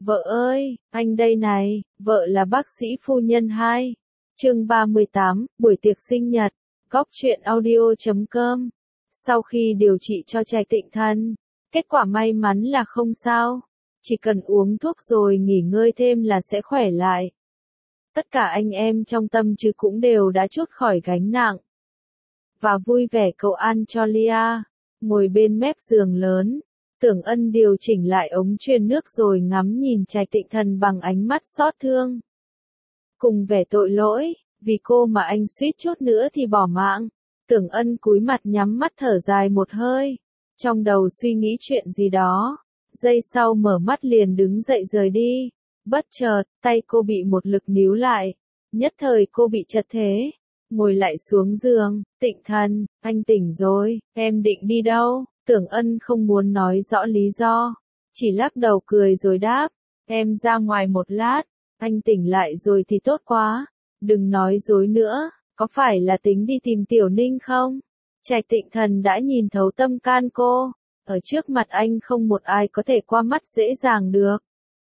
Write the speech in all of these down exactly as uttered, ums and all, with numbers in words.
Vợ ơi, anh đây này, vợ là bác sĩ phu nhân hai. Chương ba mươi tám, buổi tiệc sinh nhật, góc truyện audio chấm com. Sau khi điều trị cho Trạch Tịnh Thân, kết quả may mắn là không sao. Chỉ cần uống thuốc rồi nghỉ ngơi thêm là sẽ khỏe lại. Tất cả anh em trong tâm chứ cũng đều đã trút khỏi gánh nặng. Và vui vẻ cầu an cho Lia, ngồi bên mép giường lớn. Tưởng Ân điều chỉnh lại ống truyền nước rồi ngắm nhìn Trạch Tịnh Thần bằng ánh mắt xót thương. Cùng vẻ tội lỗi, vì cô mà anh suýt chút nữa thì bỏ mạng. Tưởng Ân cúi mặt nhắm mắt thở dài một hơi, trong đầu suy nghĩ chuyện gì đó. Giây sau mở mắt liền đứng dậy rời đi. Bất chợt, tay cô bị một lực níu lại. Nhất thời cô bị chật thế. Ngồi lại xuống giường, Tịnh Thần, anh tỉnh rồi, em định đi đâu? Tưởng Ân không muốn nói rõ lý do, chỉ lắc đầu cười rồi đáp, em ra ngoài một lát, anh tỉnh lại rồi thì tốt quá, đừng nói dối nữa, có phải là tính đi tìm Tiểu Ninh không? Trạch Tịnh Thần đã nhìn thấu tâm can cô, ở trước mặt anh không một ai có thể qua mắt dễ dàng được.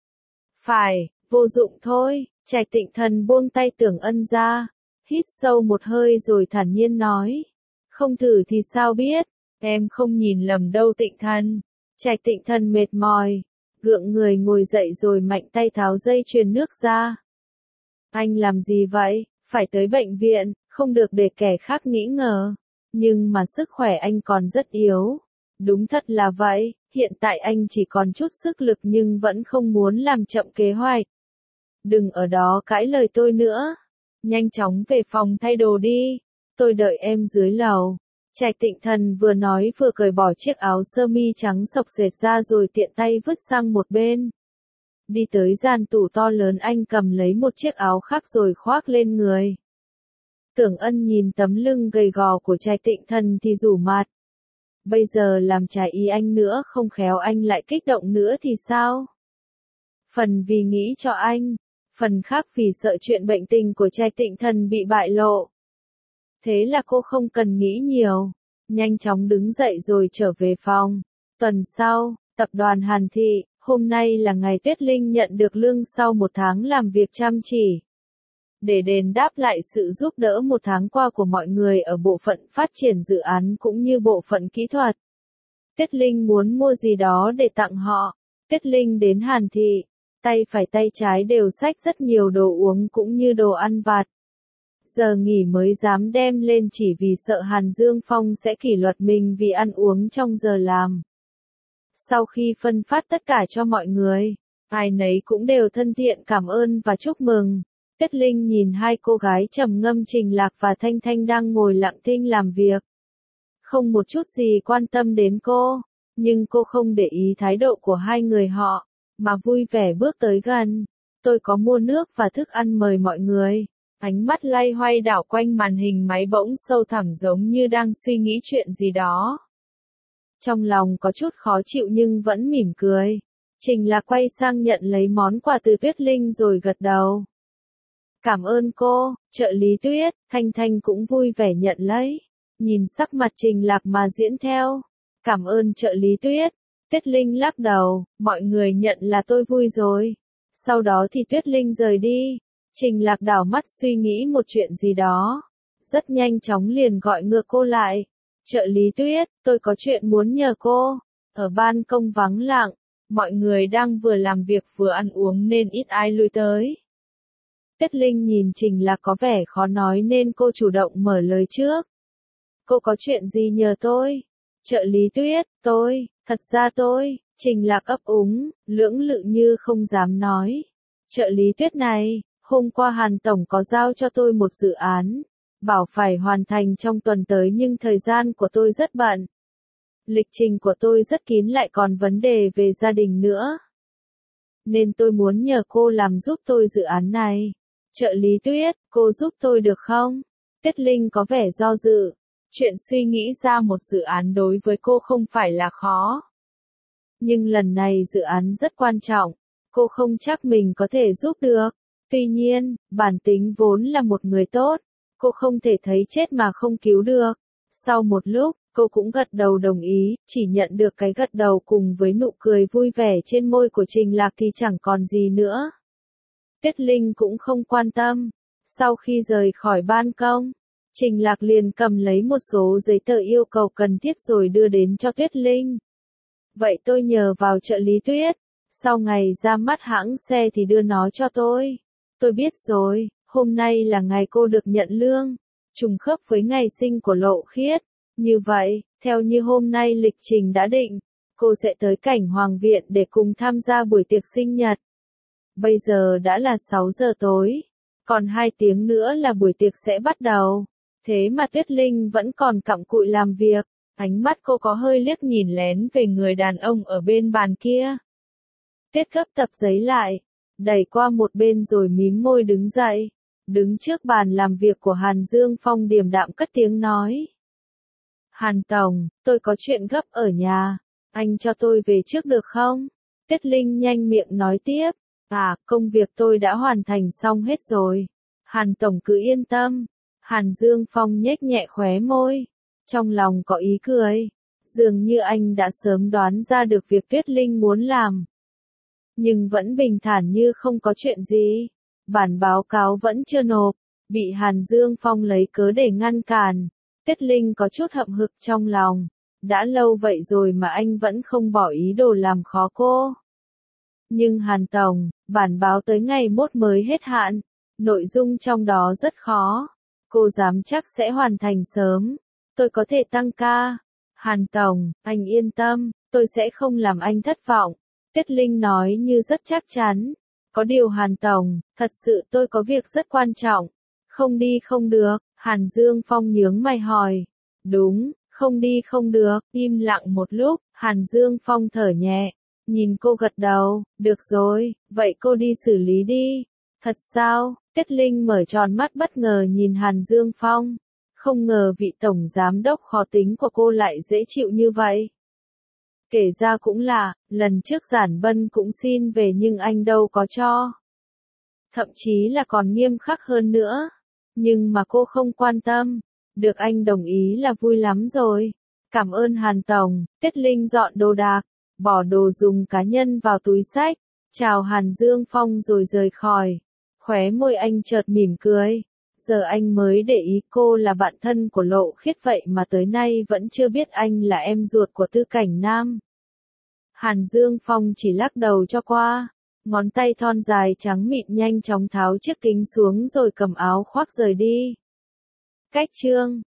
Phải, vô dụng thôi, Trạch Tịnh Thần buông tay Tưởng Ân ra, hít sâu một hơi rồi thản nhiên nói, không thử thì sao biết. Em không nhìn lầm đâu Tịnh Thần. Trạch Tịnh Thần mệt mỏi, gượng người ngồi dậy rồi mạnh tay tháo dây chuyền nước ra. Anh làm gì vậy? Phải tới bệnh viện, không được để kẻ khác nghĩ ngờ. Nhưng mà sức khỏe anh còn rất yếu. Đúng thật là vậy, hiện tại anh chỉ còn chút sức lực nhưng vẫn không muốn làm chậm kế hoạch. Đừng ở đó cãi lời tôi nữa. Nhanh chóng về phòng thay đồ đi. Tôi đợi em dưới lầu. Trạch Tịnh Thần vừa nói vừa cởi bỏ chiếc áo sơ mi trắng xộc xệch ra rồi tiện tay vứt sang một bên. Đi tới gian tủ to lớn anh cầm lấy một chiếc áo khác rồi khoác lên người. Tưởng Ân nhìn tấm lưng gầy gò của Trạch Tịnh Thần thì rủ mặt. Bây giờ làm trái ý anh nữa không khéo anh lại kích động nữa thì sao? Phần vì nghĩ cho anh, phần khác vì sợ chuyện bệnh tình của Trạch Tịnh Thần bị bại lộ. Thế là cô không cần nghĩ nhiều, nhanh chóng đứng dậy rồi trở về phòng. Tuần sau, tập đoàn Hàn Thị, hôm nay là ngày Tuyết Linh nhận được lương sau một tháng làm việc chăm chỉ. Để đền đáp lại sự giúp đỡ một tháng qua của mọi người ở bộ phận phát triển dự án cũng như bộ phận kỹ thuật. Tuyết Linh muốn mua gì đó để tặng họ. Tuyết Linh đến Hàn Thị, tay phải tay trái đều xách rất nhiều đồ uống cũng như đồ ăn vặt. Giờ nghỉ mới dám đem lên chỉ vì sợ Hàn Dương Phong sẽ kỷ luật mình vì ăn uống trong giờ làm. Sau khi phân phát tất cả cho mọi người, ai nấy cũng đều thân thiện cảm ơn và chúc mừng. Tuyết Linh nhìn hai cô gái trầm ngâm Trình Lạc và Thanh Thanh đang ngồi lặng thinh làm việc. Không một chút gì quan tâm đến cô, nhưng cô không để ý thái độ của hai người họ, mà vui vẻ bước tới gần. Tôi có mua nước và thức ăn mời mọi người. Ánh mắt lay hoay đảo quanh màn hình máy bỗng sâu thẳm giống như đang suy nghĩ chuyện gì đó. Trong lòng có chút khó chịu nhưng vẫn mỉm cười. Trình Lạc quay sang nhận lấy món quà từ Tuyết Linh rồi gật đầu. Cảm ơn cô, trợ lý Tuyết, Thanh Thanh cũng vui vẻ nhận lấy. Nhìn sắc mặt Trình Lạc mà diễn theo. Cảm ơn trợ lý Tuyết. Tuyết Linh lắc đầu, mọi người nhận là tôi vui rồi. Sau đó thì Tuyết Linh rời đi. Trình Lạc đảo mắt suy nghĩ một chuyện gì đó. Rất nhanh chóng liền gọi ngược cô lại. Trợ lý Tuyết, tôi có chuyện muốn nhờ cô. Ở ban công vắng lặng, mọi người đang vừa làm việc vừa ăn uống nên ít ai lui tới. Tuyết Linh nhìn Trình Lạc có vẻ khó nói nên cô chủ động mở lời trước. Cô có chuyện gì nhờ tôi? Trợ lý Tuyết, tôi, thật ra tôi, Trình Lạc ấp úng, lưỡng lự như không dám nói. Trợ lý Tuyết này, hôm qua Hàn Tổng có giao cho tôi một dự án, bảo phải hoàn thành trong tuần tới nhưng thời gian của tôi rất bận. Lịch trình của tôi rất kín lại còn vấn đề về gia đình nữa. Nên tôi muốn nhờ cô làm giúp tôi dự án này. Trợ lý Tuyết, cô giúp tôi được không? Tuyết Linh có vẻ do dự. Chuyện suy nghĩ ra một dự án đối với cô không phải là khó. Nhưng lần này dự án rất quan trọng, cô không chắc mình có thể giúp được. Tuy nhiên, bản tính vốn là một người tốt, cô không thể thấy chết mà không cứu được. Sau một lúc, Cô cũng gật đầu đồng ý, chỉ nhận được cái gật đầu cùng với nụ cười vui vẻ trên môi của Trình Lạc thì chẳng còn gì nữa. Tuyết Linh cũng không quan tâm. Sau khi rời khỏi ban công, Trình Lạc liền cầm lấy một số giấy tờ yêu cầu cần thiết rồi đưa đến cho Tuyết Linh. Vậy tôi nhờ vào trợ lý Tuyết, sau ngày ra mắt hãng xe thì đưa nó cho tôi. Tôi biết rồi, hôm nay là ngày cô được nhận lương, trùng khớp với ngày sinh của Lộ Khiết. Như vậy, theo như hôm nay lịch trình đã định, cô sẽ tới Cảnh Hoàng Viện để cùng tham gia buổi tiệc sinh nhật. Bây giờ đã là sáu giờ tối, còn hai tiếng nữa là buổi tiệc sẽ bắt đầu. Thế mà Tuyết Linh vẫn còn cặm cụi làm việc, ánh mắt cô có hơi liếc nhìn lén về người đàn ông ở bên bàn kia. Tuyết gấp tập giấy lại, đẩy qua một bên rồi mím môi đứng dậy, đứng trước bàn làm việc của Hàn Dương Phong điềm đạm cất tiếng nói. Hàn Tổng, tôi có chuyện gấp ở nhà, anh cho tôi về trước được không? Tuyết Linh nhanh miệng nói tiếp, à, công việc tôi đã hoàn thành xong hết rồi. Hàn Tổng cứ yên tâm. Hàn Dương Phong nhếch nhẹ khóe môi, trong lòng có ý cười, dường như anh đã sớm đoán ra được việc Tuyết Linh muốn làm. Nhưng vẫn bình thản như không có chuyện gì, bản báo cáo vẫn chưa nộp, bị Hàn Dương Phong lấy cớ để ngăn cản. Tuyết Linh có chút hậm hực trong lòng, đã lâu vậy rồi mà anh vẫn không bỏ ý đồ làm khó cô. Nhưng Hàn Tổng, bản báo tới ngày mốt mới hết hạn, nội dung trong đó rất khó. Cô dám chắc sẽ hoàn thành sớm. Tôi có thể tăng ca. Hàn Tổng, anh yên tâm, tôi sẽ không làm anh thất vọng. Tuyết Linh nói như rất chắc chắn. Có điều Hàn Tổng, thật sự tôi có việc rất quan trọng. Không đi không được. Hàn Dương Phong nhướng mày hỏi. Đúng, không đi không được. Im lặng một lúc, Hàn Dương Phong thở nhẹ. Nhìn cô gật đầu. Được rồi, vậy cô đi xử lý đi. Thật sao? Tuyết Linh mở tròn mắt bất ngờ nhìn Hàn Dương Phong. Không ngờ vị tổng giám đốc khó tính của cô lại dễ chịu như vậy. Kể ra cũng lạ, lần trước Giản Bân cũng xin về nhưng anh đâu có cho. Thậm chí là còn nghiêm khắc hơn nữa. Nhưng mà cô không quan tâm. Được anh đồng ý là vui lắm rồi. Cảm ơn Hàn Tổng. Tuyết Linh dọn đồ đạc, bỏ đồ dùng cá nhân vào túi xách, chào Hàn Dương Phong rồi rời khỏi. Khóe môi anh chợt mỉm cười. Giờ anh mới để ý cô là bạn thân của Lộ Khiết vậy mà tới nay vẫn chưa biết anh là em ruột của Tư Cảnh Nam. Hàn Dương Phong chỉ lắc đầu cho qua. Ngón tay thon dài trắng mịn nhanh chóng tháo chiếc kính xuống rồi cầm áo khoác rời đi. Cách chương